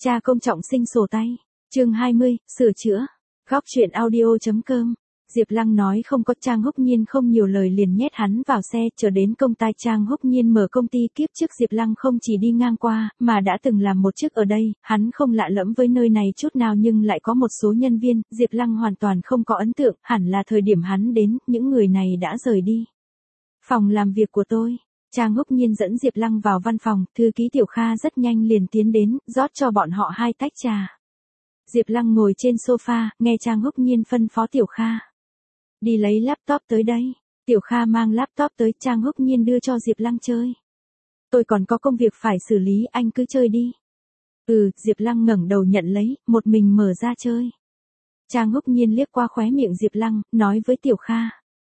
Cha công trọng sinh sổ tay. Chương 20, sửa chữa. Góc truyện audio.com. Diệp Lăng nói không có. Trang Húc Nhiên không nhiều lời liền nhét hắn vào xe, chờ đến công ty. Trang Húc Nhiên mở công ty kiếp trước Diệp Lăng không chỉ đi ngang qua, mà đã từng làm một chức ở đây, hắn không lạ lẫm với nơi này chút nào, nhưng lại có một số nhân viên, Diệp Lăng hoàn toàn không có ấn tượng, hẳn là thời điểm hắn đến, những người này đã rời đi. Phòng làm việc của tôi. Trang Húc Nhiên dẫn Diệp Lăng vào văn phòng, thư ký Tiểu Kha rất nhanh liền tiến đến, rót cho bọn họ 2 tách trà. Diệp Lăng ngồi trên sofa, nghe Trang Húc Nhiên phân phó Tiểu Kha. Đi lấy laptop tới đây. Tiểu Kha mang laptop tới, Trang Húc Nhiên đưa cho Diệp Lăng chơi. Tôi còn có công việc phải xử lý, anh cứ chơi đi. Diệp Lăng ngẩng đầu nhận lấy, một mình mở ra chơi. Trang Húc Nhiên liếc qua khóe miệng Diệp Lăng, nói với Tiểu Kha.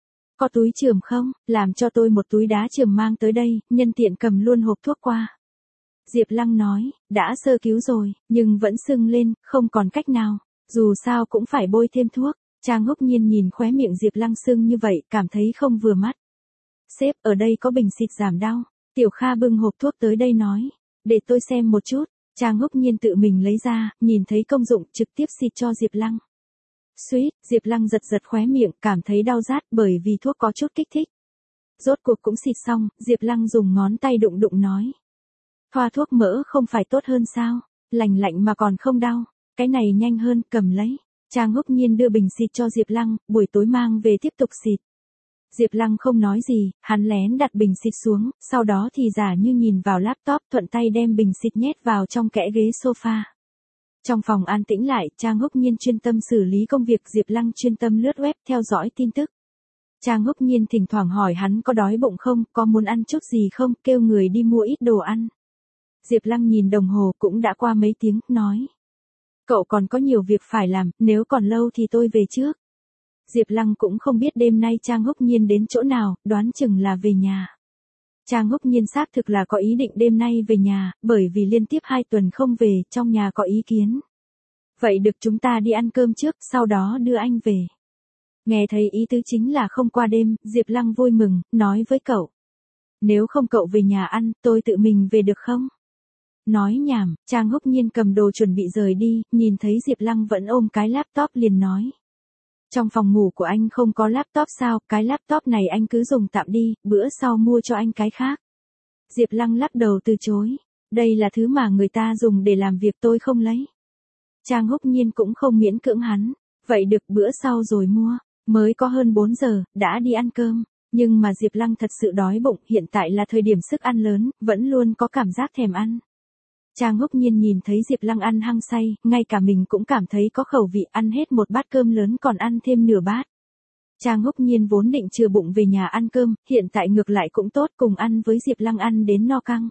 Có túi chườm không, làm cho tôi một túi đá chườm mang tới đây, nhân tiện cầm luôn hộp thuốc qua. Diệp Lăng nói, đã sơ cứu rồi, nhưng vẫn sưng lên, không còn cách nào, dù sao cũng phải bôi thêm thuốc. Trang Húc Nhiên nhìn khóe miệng Diệp Lăng sưng như vậy, cảm thấy không vừa mắt. Sếp, ở đây có bình xịt giảm đau. Tiểu Kha bưng hộp thuốc tới đây nói, để tôi xem một chút. Trang Húc Nhiên tự mình lấy ra, nhìn thấy công dụng, trực tiếp xịt cho Diệp Lăng. Suýt, Diệp Lăng giật giật khóe miệng, cảm thấy đau rát bởi vì thuốc có chút kích thích. Rốt cuộc cũng xịt xong, Diệp Lăng dùng ngón tay đụng đụng nói. Thoa thuốc mỡ không phải tốt hơn sao, lành lạnh mà còn không đau, cái này nhanh hơn, cầm lấy. Trang Húc Nhiên đưa bình xịt cho Diệp Lăng, buổi tối mang về tiếp tục xịt. Diệp Lăng không nói gì, hắn lén đặt bình xịt xuống, sau đó thì giả như nhìn vào laptop, thuận tay đem bình xịt nhét vào trong kẽ ghế sofa. Trong phòng an tĩnh lại, Trang Húc Nhiên chuyên tâm xử lý công việc, Diệp Lăng chuyên tâm lướt web theo dõi tin tức. Trang Húc Nhiên thỉnh thoảng hỏi hắn có đói bụng không, có muốn ăn chút gì không, kêu người đi mua ít đồ ăn. Diệp Lăng nhìn đồng hồ, cũng đã qua mấy tiếng, nói. Cậu còn có nhiều việc phải làm, nếu còn lâu thì tôi về trước. Diệp Lăng cũng không biết đêm nay Trang Húc Nhiên đến chỗ nào, đoán chừng là về nhà. Trang Húc Nhiên xác thực là có ý định đêm nay về nhà, bởi vì liên tiếp 2 tuần không về, trong nhà có ý kiến. Vậy được, chúng ta đi ăn cơm trước, sau đó đưa anh về. Nghe thấy ý tứ chính là không qua đêm, Diệp Lăng vui mừng, nói với cậu. Nếu không cậu về nhà ăn, tôi tự mình về được không? Nói nhảm, Trang Húc Nhiên cầm đồ chuẩn bị rời đi, nhìn thấy Diệp Lăng vẫn ôm cái laptop liền nói. Trong phòng ngủ của anh không có laptop sao, cái laptop này anh cứ dùng tạm đi, bữa sau mua cho anh cái khác. Diệp Lăng lắc đầu từ chối, đây là thứ mà người ta dùng để làm việc, tôi không lấy. Trang Húc Nhiên cũng không miễn cưỡng hắn, vậy được, bữa sau rồi mua, mới có hơn 4 giờ, đã đi ăn cơm. Nhưng mà Diệp Lăng thật sự đói bụng, hiện tại là thời điểm sức ăn lớn, vẫn luôn có cảm giác thèm ăn. Trang Húc Nhiên nhìn thấy Diệp Lăng ăn hăng say, ngay cả mình cũng cảm thấy có khẩu vị, ăn hết một bát cơm lớn còn ăn thêm nửa bát. Trang Húc Nhiên vốn định chừa bụng về nhà ăn cơm, hiện tại ngược lại cũng tốt, cùng ăn với Diệp Lăng ăn đến no căng.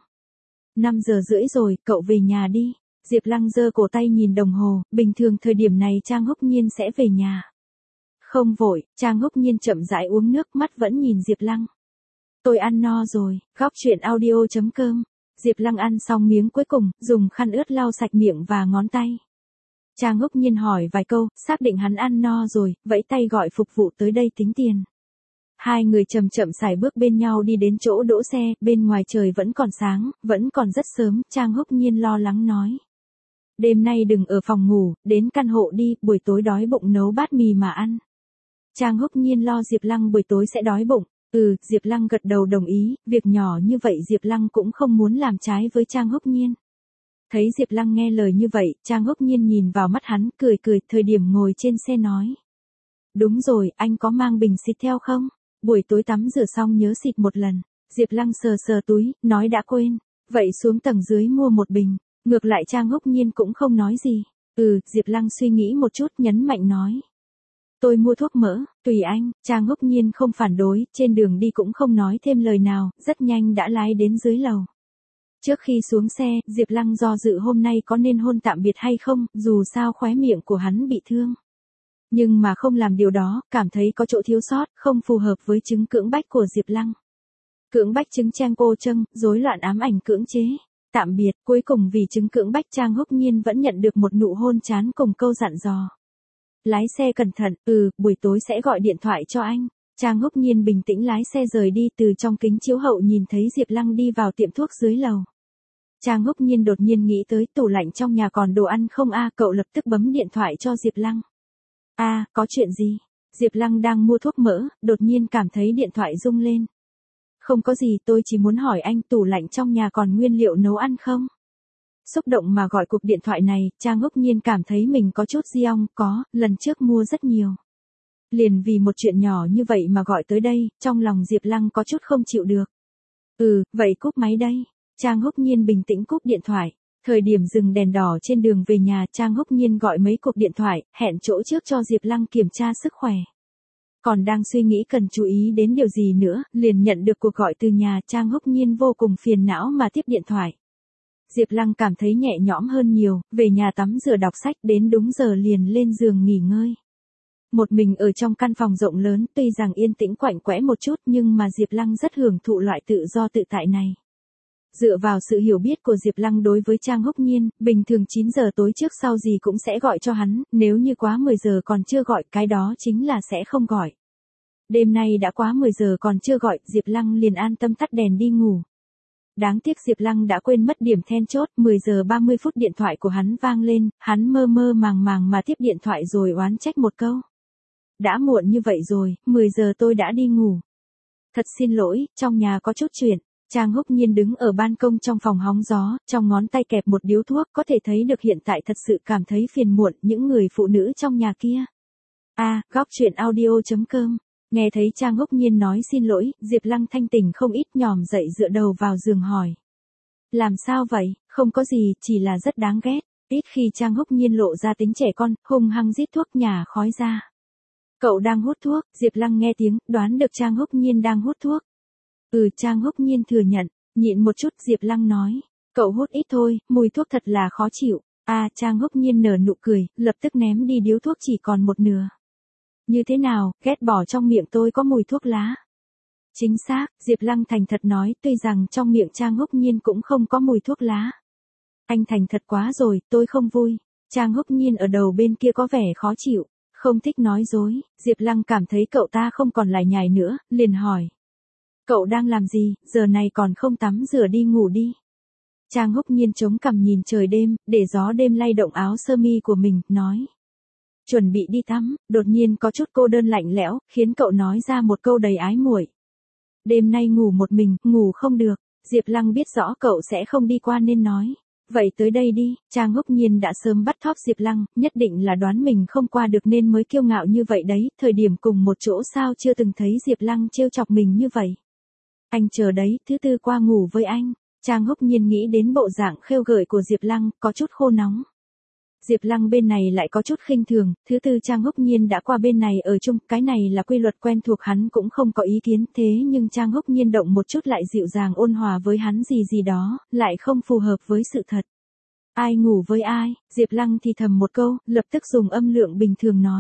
5 giờ rưỡi rồi, cậu về nhà đi. Diệp Lăng giơ cổ tay nhìn đồng hồ, bình thường thời điểm này Trang Húc Nhiên sẽ về nhà. Không vội, Trang Húc Nhiên chậm rãi uống nước, mắt vẫn nhìn Diệp Lăng. Tôi ăn no rồi, góc truyện audio.com. Diệp Lăng ăn xong miếng cuối cùng, dùng khăn ướt lau sạch miệng và ngón tay. Trang Húc Nhiên hỏi vài câu, xác định hắn ăn no rồi, vẫy tay gọi phục vụ tới đây tính tiền. 2 người chậm chậm sải bước bên nhau đi đến chỗ đỗ xe, bên ngoài trời vẫn còn sáng, vẫn còn rất sớm, Trang Húc Nhiên lo lắng nói. Đêm nay đừng ở phòng ngủ, đến căn hộ đi, buổi tối đói bụng nấu bát mì mà ăn. Trang Húc Nhiên lo Diệp Lăng buổi tối sẽ đói bụng. Diệp Lăng gật đầu đồng ý, việc nhỏ như vậy Diệp Lăng cũng không muốn làm trái với Trang Húc Nhiên. Thấy Diệp Lăng nghe lời như vậy, Trang Húc Nhiên nhìn vào mắt hắn, cười cười, thời điểm ngồi trên xe nói. Đúng rồi, anh có mang bình xịt theo không? Buổi tối tắm rửa xong nhớ xịt một lần. Diệp Lăng sờ sờ túi, nói đã quên. Vậy xuống tầng dưới mua một bình. Ngược lại Trang Húc Nhiên cũng không nói gì. Diệp Lăng suy nghĩ một chút, nhấn mạnh nói. Tôi mua thuốc mỡ, tùy anh. Trang Húc Nhiên không phản đối, trên đường đi cũng không nói thêm lời nào, rất nhanh đã lái đến dưới lầu. Trước khi xuống xe, Diệp Lăng do dự hôm nay có nên hôn tạm biệt hay không, dù sao khóe miệng của hắn bị thương. Nhưng mà không làm điều đó, cảm thấy có chỗ thiếu sót, không phù hợp với chứng cưỡng bách của Diệp Lăng. Cưỡng bách chứng Trang cô Trâng, rối loạn ám ảnh cưỡng chế. Tạm biệt, cuối cùng vì chứng cưỡng bách Trang Húc Nhiên vẫn nhận được một nụ hôn chán cùng câu dặn dò. Lái xe cẩn thận, buổi tối sẽ gọi điện thoại cho anh. Trang Húc Nhiên bình tĩnh lái xe rời đi, từ trong kính chiếu hậu nhìn thấy Diệp Lăng đi vào tiệm thuốc dưới lầu. Trang Húc Nhiên đột nhiên nghĩ tới tủ lạnh trong nhà còn đồ ăn không cậu lập tức bấm điện thoại cho Diệp Lăng. Có chuyện gì? Diệp Lăng đang mua thuốc mỡ, đột nhiên cảm thấy điện thoại rung lên. Không có gì, tôi chỉ muốn hỏi anh tủ lạnh trong nhà còn nguyên liệu nấu ăn không? Xúc động mà gọi cuộc điện thoại này, Trang Húc Nhiên cảm thấy mình có chút có, lần trước mua rất nhiều. Liền vì một chuyện nhỏ như vậy mà gọi tới đây, trong lòng Diệp Lăng có chút không chịu được. Vậy cúp máy đây. Trang Húc Nhiên bình tĩnh cúp điện thoại. Thời điểm dừng đèn đỏ trên đường về nhà, Trang Húc Nhiên gọi mấy cuộc điện thoại, hẹn chỗ trước cho Diệp Lăng kiểm tra sức khỏe. Còn đang suy nghĩ cần chú ý đến điều gì nữa, liền nhận được cuộc gọi từ nhà. Trang Húc Nhiên vô cùng phiền não mà tiếp điện thoại. Diệp Lăng cảm thấy nhẹ nhõm hơn nhiều, về nhà tắm rửa đọc sách đến đúng giờ liền lên giường nghỉ ngơi. Một mình ở trong căn phòng rộng lớn, tuy rằng yên tĩnh quạnh quẽ một chút nhưng mà Diệp Lăng rất hưởng thụ loại tự do tự tại này. Dựa vào sự hiểu biết của Diệp Lăng đối với Trang Húc Nhiên, bình thường 9 giờ tối trước sau gì cũng sẽ gọi cho hắn, nếu như quá 10 giờ còn chưa gọi, cái đó chính là sẽ không gọi. Đêm nay đã quá 10 giờ còn chưa gọi, Diệp Lăng liền an tâm tắt đèn đi ngủ. Đáng tiếc Diệp Lăng đã quên mất điểm then chốt, 10 giờ 30 phút điện thoại của hắn vang lên, hắn mơ mơ màng màng mà tiếp điện thoại rồi oán trách một câu. Đã muộn như vậy rồi, 10 giờ tôi đã đi ngủ. Thật xin lỗi, trong nhà có chút chuyện. Trang Húc Nhiên đứng ở ban công trong phòng hóng gió, trong ngón tay kẹp một điếu thuốc, có thể thấy được hiện tại thật sự cảm thấy phiền muộn những người phụ nữ trong nhà kia. Góc truyện audio.com. Nghe thấy Trang Húc Nhiên nói xin lỗi, Diệp Lăng thanh tỉnh không ít, nhòm dậy dựa đầu vào giường hỏi. Làm sao vậy? Không có gì, chỉ là rất đáng ghét. Ít khi Trang Húc Nhiên lộ ra tính trẻ con, hung hăng rít thuốc nhả khói ra. Cậu đang hút thuốc? Diệp Lăng nghe tiếng, đoán được Trang Húc Nhiên đang hút thuốc. Trang Húc Nhiên thừa nhận, nhịn một chút, Diệp Lăng nói. Cậu hút ít thôi, mùi thuốc thật là khó chịu. Trang Húc Nhiên nở nụ cười, lập tức ném đi điếu thuốc chỉ còn một nửa. Như thế nào, ghét bỏ trong miệng tôi có mùi thuốc lá? Chính xác, Diệp Lăng thành thật nói, tuy rằng trong miệng Trang Húc Nhiên cũng không có mùi thuốc lá. Anh thành thật quá rồi, tôi không vui. Trang Húc Nhiên ở đầu bên kia có vẻ khó chịu, không thích nói dối. Diệp Lăng cảm thấy cậu ta không còn lải nhải nữa, liền hỏi. Cậu đang làm gì, giờ này còn không tắm rửa đi ngủ đi. Trang Húc Nhiên chống cằm nhìn trời đêm, để gió đêm lay động áo sơ mi của mình, nói. Chuẩn bị đi tắm, đột nhiên có chút cô đơn lạnh lẽo, khiến cậu nói ra một câu đầy ái muội. Đêm nay ngủ một mình, ngủ không được. Diệp Lăng biết rõ cậu sẽ không đi qua nên nói. Vậy tới đây đi. Trang Húc Nhiên đã sớm bắt thóp Diệp Lăng, nhất định là đoán mình không qua được nên mới kiêu ngạo như vậy đấy. Thời điểm cùng một chỗ sao chưa từng thấy Diệp Lăng trêu chọc mình như vậy. Anh chờ đấy, thứ tư qua ngủ với anh. Trang Húc Nhiên nghĩ đến bộ dạng khêu gợi của Diệp Lăng, có chút khô nóng. Diệp Lăng bên này lại có chút khinh thường, thứ tư Trang Húc Nhiên đã qua bên này ở chung, cái này là quy luật quen thuộc, hắn cũng không có ý kiến, thế nhưng Trang Húc Nhiên động một chút lại dịu dàng ôn hòa với hắn gì đó, lại không phù hợp với sự thật. Ai ngủ với ai? Diệp Lăng thì thầm một câu, lập tức dùng âm lượng bình thường nói.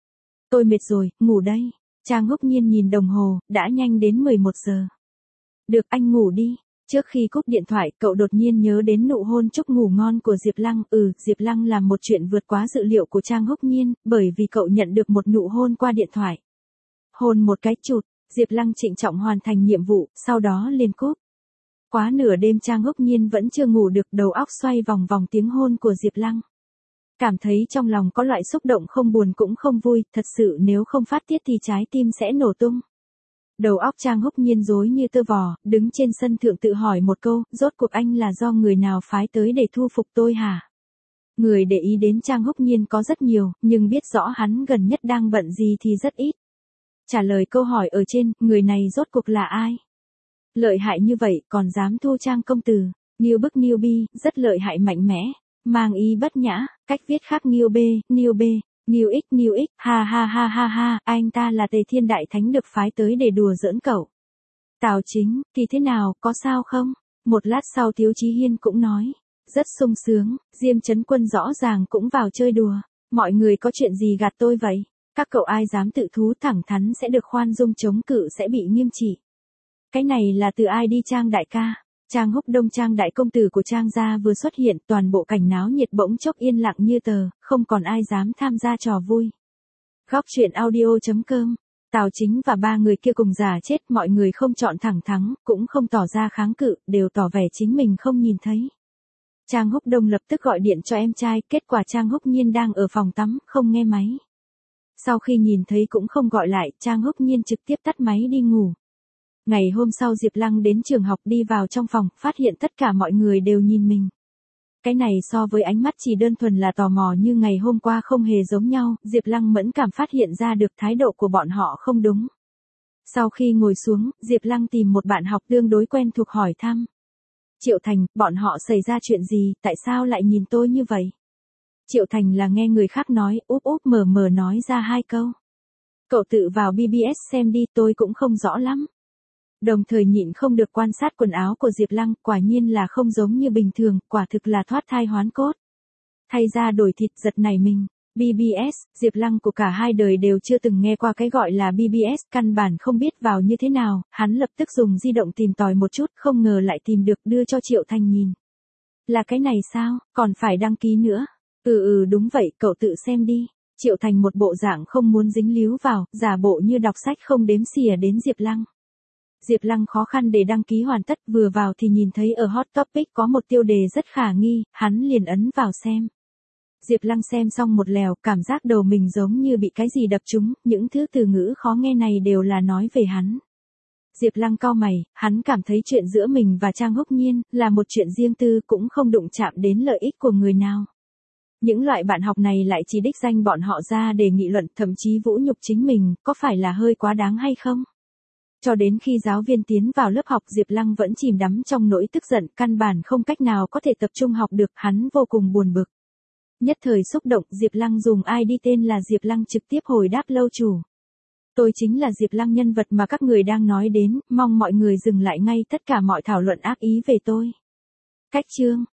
Tôi mệt rồi, ngủ đây. Trang Húc Nhiên nhìn đồng hồ, đã nhanh đến 11 giờ. Được, anh ngủ đi. Trước khi cúp điện thoại, cậu đột nhiên nhớ đến nụ hôn chúc ngủ ngon của Diệp Lăng. Diệp Lăng làm một chuyện vượt quá dự liệu của Trang Húc Nhiên, bởi vì cậu nhận được một nụ hôn qua điện thoại. Hôn một cái chụt, Diệp Lăng trịnh trọng hoàn thành nhiệm vụ, sau đó liền cúp. Quá nửa đêm Trang Húc Nhiên vẫn chưa ngủ được, đầu óc xoay vòng vòng tiếng hôn của Diệp Lăng. Cảm thấy trong lòng có loại xúc động không buồn cũng không vui, thật sự nếu không phát tiết thì trái tim sẽ nổ tung. Đầu óc Trang Húc Nhiên rối như tơ vò, đứng trên sân thượng tự hỏi một câu, rốt cuộc anh là do người nào phái tới để thu phục tôi hả? Người để ý đến Trang Húc Nhiên có rất nhiều, nhưng biết rõ hắn gần nhất đang bận gì thì rất ít. Trả lời câu hỏi ở trên, người này rốt cuộc là ai? Lợi hại như vậy, còn dám thu Trang công tử, Nghiêu bức Nghiêu bi, rất lợi hại mạnh mẽ, mang ý bất nhã, cách viết khác Nghiêu b, Nghiêu x, ha, anh ta là Tề Thiên Đại Thánh được phái tới để đùa giỡn cậu. Tào Chính, thì thế nào, có sao không? Một lát sau Tiếu Chí Hiên cũng nói, rất sung sướng, Diêm Chấn Quân rõ ràng cũng vào chơi đùa, mọi người có chuyện gì gạt tôi vậy? Các cậu ai dám tự thú thẳng thắn sẽ được khoan dung, chống cự sẽ bị nghiêm trị. Cái này là từ ai đi Trang đại ca? Trang Húc Đông, Trang đại công tử của Trang gia vừa xuất hiện, toàn bộ cảnh náo nhiệt bỗng chốc yên lặng như tờ, không còn ai dám tham gia trò vui. Góc truyện audio.com. Tào Chính và ba người kia cùng giả chết, mọi người không chọn thẳng thắng, cũng không tỏ ra kháng cự, đều tỏ vẻ chính mình không nhìn thấy. Trang Húc Đông lập tức gọi điện cho em trai, kết quả Trang Húc Nhiên đang ở phòng tắm, không nghe máy. Sau khi nhìn thấy cũng không gọi lại, Trang Húc Nhiên trực tiếp tắt máy đi ngủ. Ngày hôm sau Diệp Lăng đến trường học đi vào trong phòng, phát hiện tất cả mọi người đều nhìn mình. Cái này so với ánh mắt chỉ đơn thuần là tò mò như ngày hôm qua không hề giống nhau, Diệp Lăng mẫn cảm phát hiện ra được thái độ của bọn họ không đúng. Sau khi ngồi xuống, Diệp Lăng tìm một bạn học tương đối quen thuộc hỏi thăm. Triệu Thành, bọn họ xảy ra chuyện gì, tại sao lại nhìn tôi như vậy? Triệu Thành là nghe người khác nói, úp úp mờ mờ nói ra 2 câu. Cậu tự vào BBS xem đi, tôi cũng không rõ lắm. Đồng thời nhịn không được quan sát quần áo của Diệp Lăng, quả nhiên là không giống như bình thường, quả thực là thoát thai hoán cốt. Thay ra đổi thịt, giật nảy mình. BBS, Diệp Lăng của cả hai đời đều chưa từng nghe qua cái gọi là BBS, căn bản không biết vào như thế nào, hắn lập tức dùng di động tìm tòi một chút, không ngờ lại tìm được, đưa cho Triệu Thành nhìn. Là cái này sao, còn phải đăng ký nữa? Đúng vậy, cậu tự xem đi. Triệu Thành một bộ dạng không muốn dính líu vào, giả bộ như đọc sách không đếm xỉa đến Diệp Lăng. Diệp Lăng khó khăn để đăng ký hoàn tất, vừa vào thì nhìn thấy ở Hot Topic có một tiêu đề rất khả nghi, hắn liền ấn vào xem. Diệp Lăng xem xong một lèo, cảm giác đầu mình giống như bị cái gì đập trúng, những thứ từ ngữ khó nghe này đều là nói về hắn. Diệp Lăng cau mày, hắn cảm thấy chuyện giữa mình và Trang Húc Nhiên là một chuyện riêng tư, cũng không đụng chạm đến lợi ích của người nào. Những loại bạn học này lại chỉ đích danh bọn họ ra để nghị luận, thậm chí vũ nhục chính mình, có phải là hơi quá đáng hay không? Cho đến khi giáo viên tiến vào lớp học, Diệp Lăng vẫn chìm đắm trong nỗi tức giận, căn bản không cách nào có thể tập trung học được, hắn vô cùng buồn bực. Nhất thời xúc động, Diệp Lăng dùng ID tên là Diệp Lăng trực tiếp hồi đáp lâu chủ. Tôi chính là Diệp Lăng, nhân vật mà các người đang nói đến, mong mọi người dừng lại ngay tất cả mọi thảo luận ác ý về tôi. Cách chương